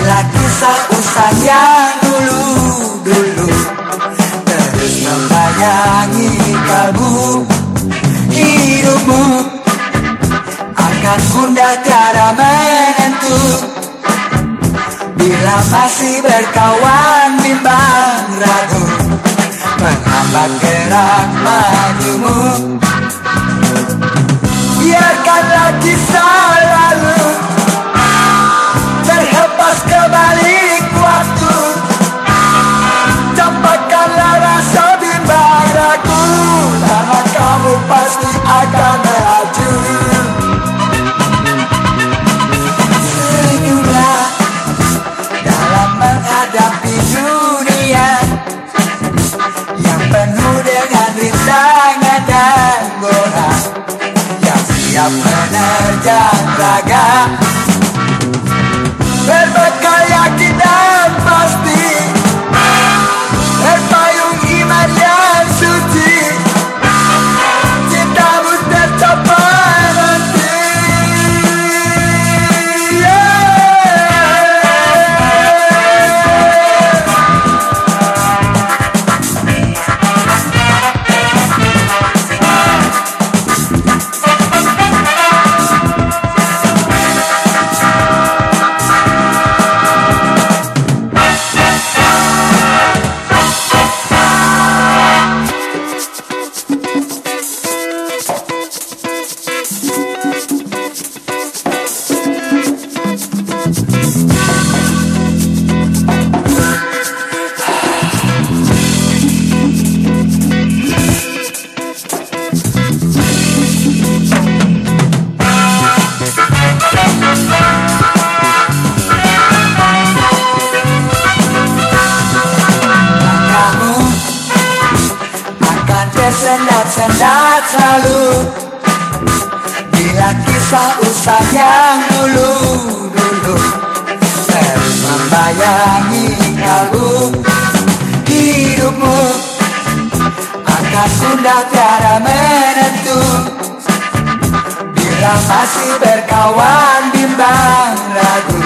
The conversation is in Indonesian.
Bila kisah usang yang dulu-dulu terus membayangi kalbu, hidupmu akan gundah tiada menentu. Bila masih berkawan bimbang ragu menghambat gerak majumu, biarkanlah kisah lalu terhempas ke balik waktu. Campakkanlah rasa bimbang ragu, karena kamu pasti akan melaju. Senyumlah dalam menghadapi dunia yang penuh dengan rintangan dan gora, yang siap menerjang raga berbekal yakin dan pasti, berpayung iman yang suci, cintamu tercapai nanti. Tersendat-sendat selalu bila kisah usang yang dulu-dulu terus membayangi kalbu, hidupmu akan gundah tiada menentu. Bila masih berkawan bimbang ragu